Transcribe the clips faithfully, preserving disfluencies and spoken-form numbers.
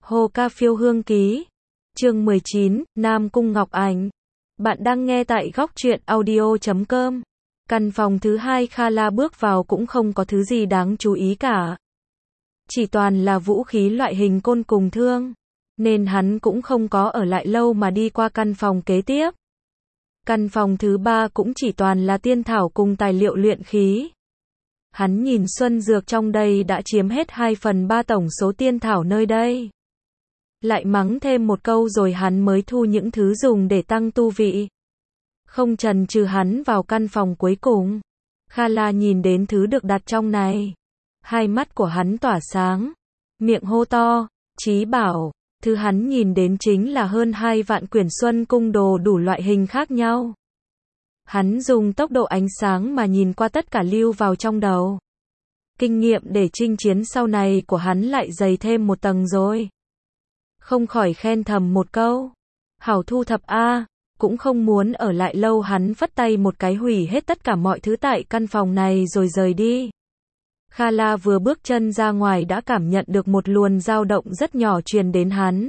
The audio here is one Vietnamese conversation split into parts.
Hồ Ca Phiêu Hương Ký. Chương mười chín, Nam Cung Ngọc Ảnh. Bạn đang nghe tại góc truyện audio chấm com. Căn phòng thứ hai Kha La bước vào cũng không có thứ gì đáng chú ý cả. Chỉ toàn là vũ khí loại hình côn cùng thương. Nên hắn cũng không có ở lại lâu mà đi qua căn phòng kế tiếp. Căn phòng thứ ba cũng chỉ toàn là tiên thảo cùng tài liệu luyện khí. Hắn nhìn xuân dược trong đây đã chiếm hết hai phần ba tổng số tiên thảo nơi đây. Lại mắng thêm một câu rồi hắn mới thu những thứ dùng để tăng tu vị. Không chần chừ hắn vào căn phòng cuối cùng. Kha La nhìn đến thứ được đặt trong này. Hai mắt của hắn tỏa sáng. Miệng hô to, chí bảo. Thứ hắn nhìn đến chính là hơn hai vạn quyển xuân cung đồ đủ loại hình khác nhau. Hắn dùng tốc độ ánh sáng mà nhìn qua tất cả lưu vào trong đầu. Kinh nghiệm để chinh chiến sau này của hắn lại dày thêm một tầng rồi. Không khỏi khen thầm một câu. Hảo thu thập a, cũng không muốn ở lại lâu hắn phất tay một cái hủy hết tất cả mọi thứ tại căn phòng này rồi rời đi. Kha La vừa bước chân ra ngoài đã cảm nhận được một luồng dao động rất nhỏ truyền đến hắn.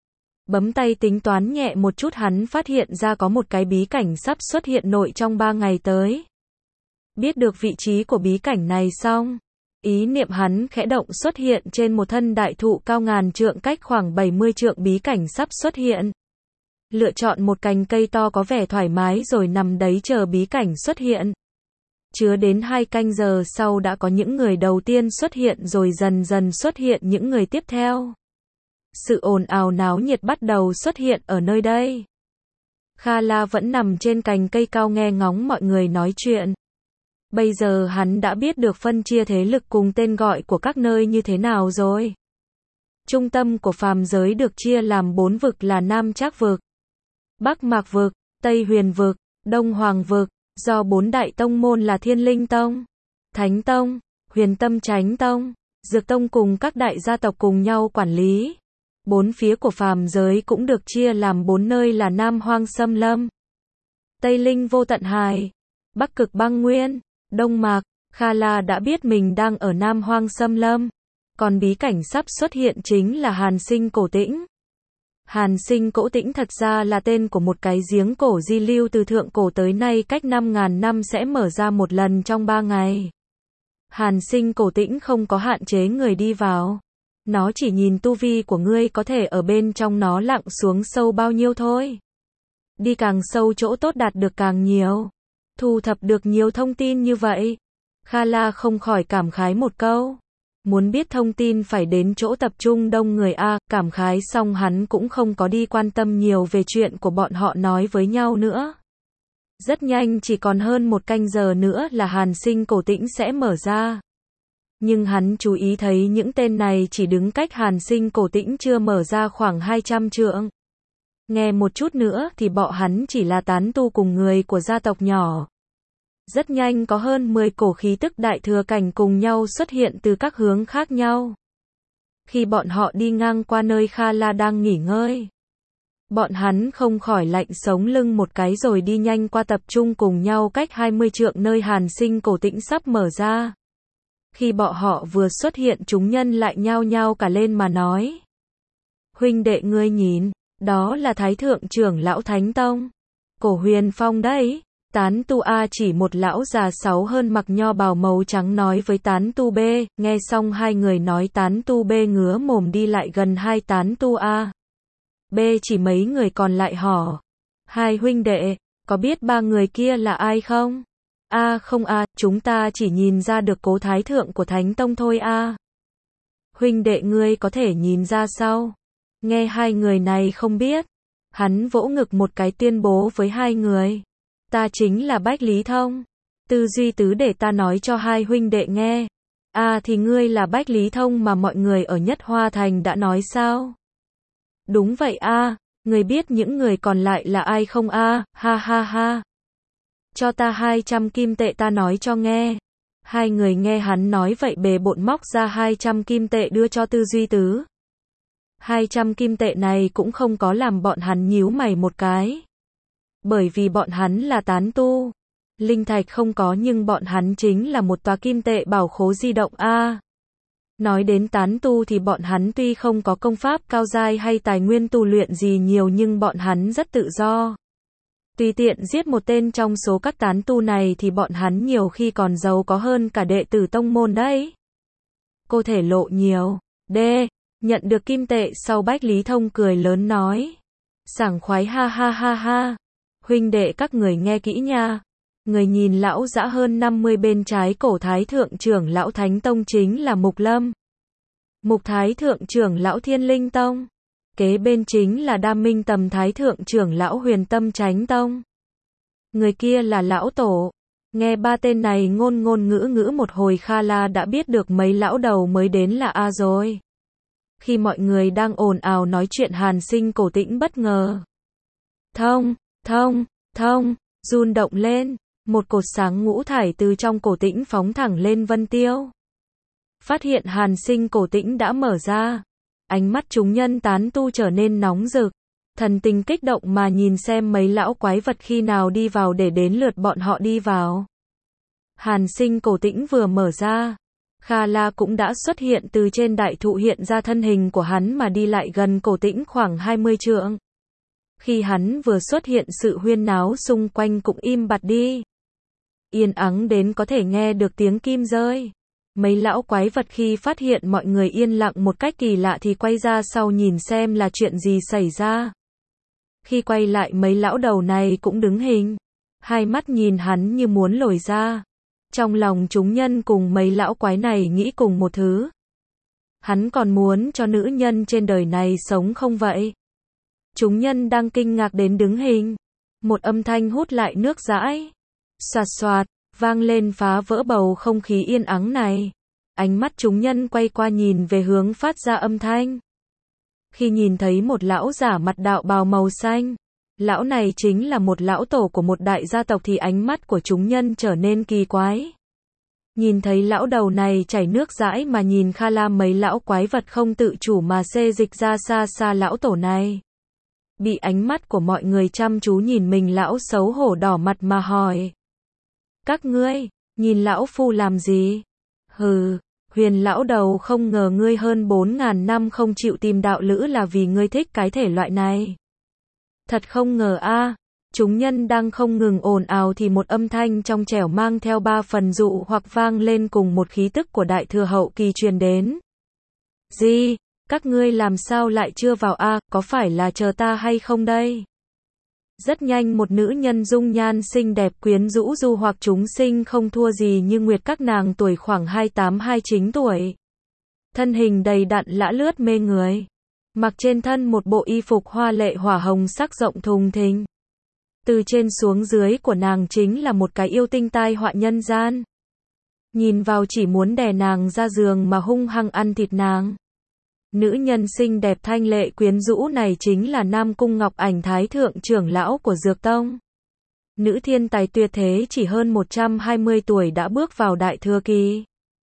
Bấm tay tính toán nhẹ một chút hắn phát hiện ra có một cái bí cảnh sắp xuất hiện nội trong ba ngày tới. Biết được vị trí của bí cảnh này xong, ý niệm hắn khẽ động xuất hiện trên một thân đại thụ cao ngàn trượng cách khoảng bảy mươi trượng bí cảnh sắp xuất hiện. Lựa chọn một cành cây to có vẻ thoải mái rồi nằm đấy chờ bí cảnh xuất hiện. Chưa đến hai canh giờ sau đã có những người đầu tiên xuất hiện rồi dần dần xuất hiện những người tiếp theo. Sự ồn ào náo nhiệt bắt đầu xuất hiện ở nơi đây. Kha La vẫn nằm trên cành cây cao nghe ngóng mọi người nói chuyện. Bây giờ hắn đã biết được phân chia thế lực cùng tên gọi của các nơi như thế nào rồi. Trung tâm của phàm giới được chia làm bốn vực là Nam Trác vực, Bắc Mạc vực, Tây Huyền vực, Đông Hoàng vực, do bốn đại tông môn là Thiên Linh Tông, Thánh Tông, Huyền Tâm Chánh Tông, Dược Tông cùng các đại gia tộc cùng nhau quản lý. Bốn phía của phàm giới cũng được chia làm bốn nơi là Nam Hoang Xâm Lâm, Tây Linh Vô Tận Hải, Bắc Cực Băng Nguyên, Đông Mạc. Kha La đã biết mình đang ở Nam Hoang Xâm Lâm, còn bí cảnh sắp xuất hiện chính là Hàn Sinh Cổ Tĩnh. Hàn Sinh Cổ Tĩnh thật ra là tên của một cái giếng cổ di lưu từ thượng cổ tới nay cách năm ngàn năm sẽ mở ra một lần trong ba ngày. Hàn Sinh Cổ Tĩnh không có hạn chế người đi vào. Nó chỉ nhìn tu vi của ngươi có thể ở bên trong nó lặn xuống sâu bao nhiêu thôi. Đi càng sâu chỗ tốt đạt được càng nhiều. Thu thập được nhiều thông tin như vậy. Kha La không khỏi cảm khái một câu. Muốn biết thông tin phải đến chỗ tập trung đông người a, cảm khái xong hắn cũng không có đi quan tâm nhiều về chuyện của bọn họ nói với nhau nữa. Rất nhanh chỉ còn hơn một canh giờ nữa là Hàn Sinh Cổ Tĩnh sẽ mở ra. Nhưng hắn chú ý thấy những tên này chỉ đứng cách Hàn Sinh Cổ Tĩnh chưa mở ra khoảng hai trăm trượng. Nghe một chút nữa thì bọn hắn chỉ là tán tu cùng người của gia tộc nhỏ. Rất nhanh có hơn mười cổ khí tức đại thừa cảnh cùng nhau xuất hiện từ các hướng khác nhau. Khi bọn họ đi ngang qua nơi Kha La đang nghỉ ngơi, bọn hắn không khỏi lạnh sống lưng một cái rồi đi nhanh qua tập trung cùng nhau cách hai mươi trượng nơi Hàn Sinh Cổ Tĩnh sắp mở ra. Khi bọn họ vừa xuất hiện chúng nhân lại nhao nhao cả lên mà nói. Huynh đệ ngươi nhìn, đó là Thái Thượng trưởng lão Thánh Tông, Cổ Huyền Phong đấy. Tán tu A chỉ một lão già sáu hơn mặc nho bào màu trắng nói với tán tu B, nghe xong hai người nói tán tu B ngứa mồm đi lại gần hai tán tu A. B chỉ mấy người còn lại hỏi. Hai huynh đệ, có biết ba người kia là ai không? A không A, chúng ta chỉ nhìn ra được cố thái thượng của Thánh Tông thôi A. Huynh đệ ngươi có thể nhìn ra sao? Nghe hai người này không biết. Hắn vỗ ngực một cái tuyên bố với hai người. Ta chính là Bách Lý Thông. Tư duy tứ để ta nói cho hai huynh đệ nghe. À thì ngươi là Bách Lý Thông mà mọi người ở Nhất Hoa Thành đã nói sao? Đúng vậy a, à, người biết những người còn lại là ai không a? À? Ha ha ha. Cho ta hai trăm kim tệ ta nói cho nghe. Hai người nghe hắn nói vậy bề bộn móc ra hai trăm kim tệ đưa cho Tư duy tứ. hai trăm kim tệ này cũng không có làm bọn hắn nhíu mày một cái. Bởi vì bọn hắn là tán tu. Linh thạch không có nhưng bọn hắn chính là một tòa kim tệ bảo khố di động a. Nói đến tán tu thì bọn hắn tuy không có công pháp cao giai hay tài nguyên tu luyện gì nhiều nhưng bọn hắn rất tự do. Tùy tiện giết một tên trong số các tán tu này thì bọn hắn nhiều khi còn giàu có hơn cả đệ tử tông môn đấy. Cô thể lộ nhiều. D. Nhận được kim tệ sau Bách Lý Thông cười lớn nói. Sảng khoái ha ha ha ha. Huynh đệ các người nghe kỹ nha. Người nhìn lão dã hơn năm mươi bên trái cổ Thái Thượng trưởng lão Thánh Tông chính là Mục Lâm. Mục Thái Thượng trưởng lão Thiên Linh Tông. Kế bên chính là Đam Minh Tầm Thái Thượng trưởng lão Huyền Tâm Chánh Tông. Người kia là lão tổ. Nghe ba tên này ngôn ngôn ngữ ngữ một hồi Kha La đã biết được mấy lão đầu mới đến là A rồi. Khi mọi người đang ồn ào nói chuyện Hàn Sinh Cổ Tĩnh bất ngờ. Thông, thông, thông, run động lên. Một cột sáng ngũ thải từ trong Cổ Tĩnh phóng thẳng lên Vân Tiêu. Phát hiện Hàn Sinh Cổ Tĩnh đã mở ra. Ánh mắt chúng nhân tán tu trở nên nóng rực. Thần tình kích động mà nhìn xem mấy lão quái vật khi nào đi vào để đến lượt bọn họ đi vào. Hàn Sinh Cổ Tĩnh vừa mở ra. Kha La cũng đã xuất hiện từ trên đại thụ hiện ra thân hình của hắn mà đi lại gần Cổ Tĩnh khoảng hai mươi trượng. Khi hắn vừa xuất hiện sự huyên náo xung quanh cũng im bặt đi. Yên ắng đến có thể nghe được tiếng kim rơi. Mấy lão quái vật khi phát hiện mọi người yên lặng một cách kỳ lạ thì quay ra sau nhìn xem là chuyện gì xảy ra. Khi quay lại mấy lão đầu này cũng đứng hình. Hai mắt nhìn hắn như muốn lồi ra. Trong lòng chúng nhân cùng mấy lão quái này nghĩ cùng một thứ. Hắn còn muốn cho nữ nhân trên đời này sống không vậy? Chúng nhân đang kinh ngạc đến đứng hình. Một âm thanh hút lại nước dãi. Xoạt xoạt, vang lên phá vỡ bầu không khí yên ắng này. Ánh mắt chúng nhân quay qua nhìn về hướng phát ra âm thanh. Khi nhìn thấy một lão giả mặt đạo bào màu xanh. Lão này chính là một lão tổ của một đại gia tộc thì ánh mắt của chúng nhân trở nên kỳ quái. Nhìn thấy lão đầu này chảy nước dãi mà nhìn Kha La mấy lão quái vật không tự chủ mà xê dịch ra xa xa lão tổ này. Bị ánh mắt của mọi người chăm chú nhìn mình lão xấu hổ đỏ mặt mà hỏi. Các ngươi, nhìn lão phu làm gì? Hừ, Huyền lão đầu không ngờ ngươi hơn bốn ngàn năm không chịu tìm đạo lữ là vì ngươi thích cái thể loại này. Thật không ngờ a. À. Chúng nhân đang không ngừng ồn ào thì một âm thanh trong trẻo mang theo ba phần dụ hoặc vang lên cùng một khí tức của đại thừa hậu kỳ truyền đến. Gì? Các ngươi làm sao lại chưa vào a? À, có phải là chờ ta hay không đây? Rất nhanh một nữ nhân dung nhan xinh đẹp quyến rũ du hoặc chúng sinh không thua gì như nguyệt các nàng tuổi khoảng hai mươi tám hai mươi chín tuổi. Thân hình đầy đặn lả lướt mê người. Mặc trên thân một bộ y phục hoa lệ hỏa hồng sắc rộng thùng thình. Từ trên xuống dưới của nàng chính là một cái yêu tinh tai họa nhân gian. Nhìn vào chỉ muốn đè nàng ra giường mà hung hăng ăn thịt nàng. Nữ nhân xinh đẹp thanh lệ quyến rũ này chính là Nam Cung Ngọc Ảnh Thái Thượng trưởng lão của Dược Tông. Nữ thiên tài tuyệt thế chỉ hơn một trăm hai mươi tuổi đã bước vào đại thừa kỳ.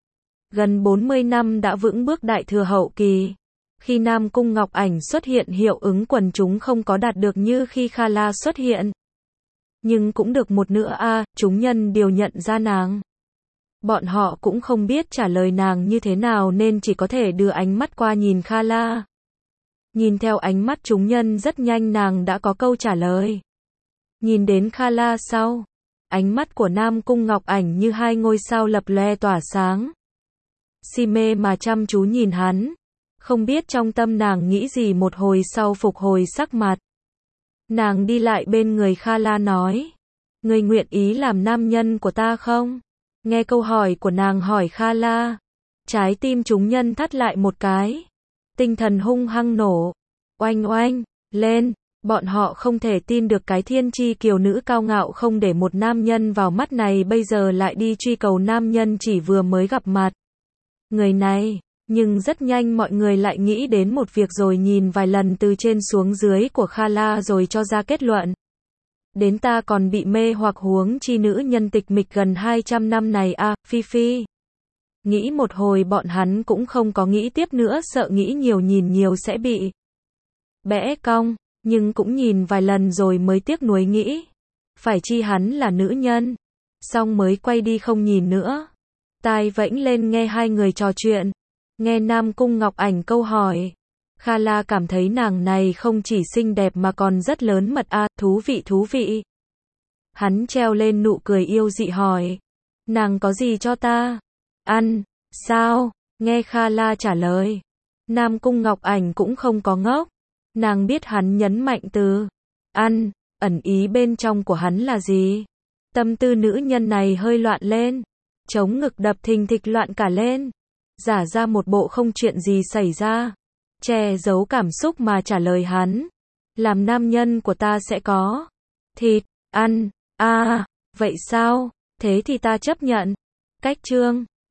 Gần bốn mươi năm đã vững bước đại thừa hậu kỳ. Khi Nam Cung Ngọc Ảnh xuất hiện hiệu ứng quần chúng không có đạt được như khi Kha La xuất hiện. Nhưng cũng được một nửa a, à, chúng nhân đều nhận ra nàng. Bọn họ cũng không biết trả lời nàng như thế nào nên chỉ có thể đưa ánh mắt qua nhìn Kha La. Nhìn theo ánh mắt chúng nhân rất nhanh nàng đã có câu trả lời. Nhìn đến Kha La sau, ánh mắt của Nam Cung Ngọc Ảnh như hai ngôi sao lập loe tỏa sáng. Si mê mà chăm chú nhìn hắn, không biết trong tâm nàng nghĩ gì một hồi sau phục hồi sắc mặt. Nàng đi lại bên người Kha La nói, ngươi nguyện ý làm nam nhân của ta không? Nghe câu hỏi của nàng hỏi Kha La, trái tim chúng nhân thắt lại một cái. Tinh thần hung hăng nổ, oanh oanh, lên, bọn họ không thể tin được cái thiên chi kiều nữ cao ngạo không để một nam nhân vào mắt này bây giờ lại đi truy cầu nam nhân chỉ vừa mới gặp mặt. Người này, nhưng rất nhanh mọi người lại nghĩ đến một việc rồi nhìn vài lần từ trên xuống dưới của Kha La rồi cho ra kết luận. Đến ta còn bị mê hoặc huống chi nữ nhân tịch mịch gần hai trăm năm này a, à, Phi Phi. Nghĩ một hồi bọn hắn cũng không có nghĩ tiếp nữa sợ nghĩ nhiều nhìn nhiều sẽ bị bẽ cong, nhưng cũng nhìn vài lần rồi mới tiếc nuối nghĩ. Phải chi hắn là nữ nhân. Xong mới quay đi không nhìn nữa. Tai vẫy lên nghe hai người trò chuyện. Nghe Nam Cung Ngọc Ảnh câu hỏi, Kha La cảm thấy nàng này không chỉ xinh đẹp mà còn rất lớn mật a, à, thú vị thú vị. Hắn treo lên nụ cười yêu dị hỏi, nàng có gì cho ta? Ăn, sao? Nghe Kha La trả lời, Nam Cung Ngọc Ảnh cũng không có ngốc. Nàng biết hắn nhấn mạnh từ ăn, ẩn ý bên trong của hắn là gì. Tâm tư nữ nhân này hơi loạn lên, chống ngực đập thình thịch loạn cả lên, giả ra một bộ không chuyện gì xảy ra, che giấu cảm xúc mà trả lời hắn, làm nam nhân của ta sẽ có thịt ăn. À, vậy sao? Thế thì ta chấp nhận. Cách chương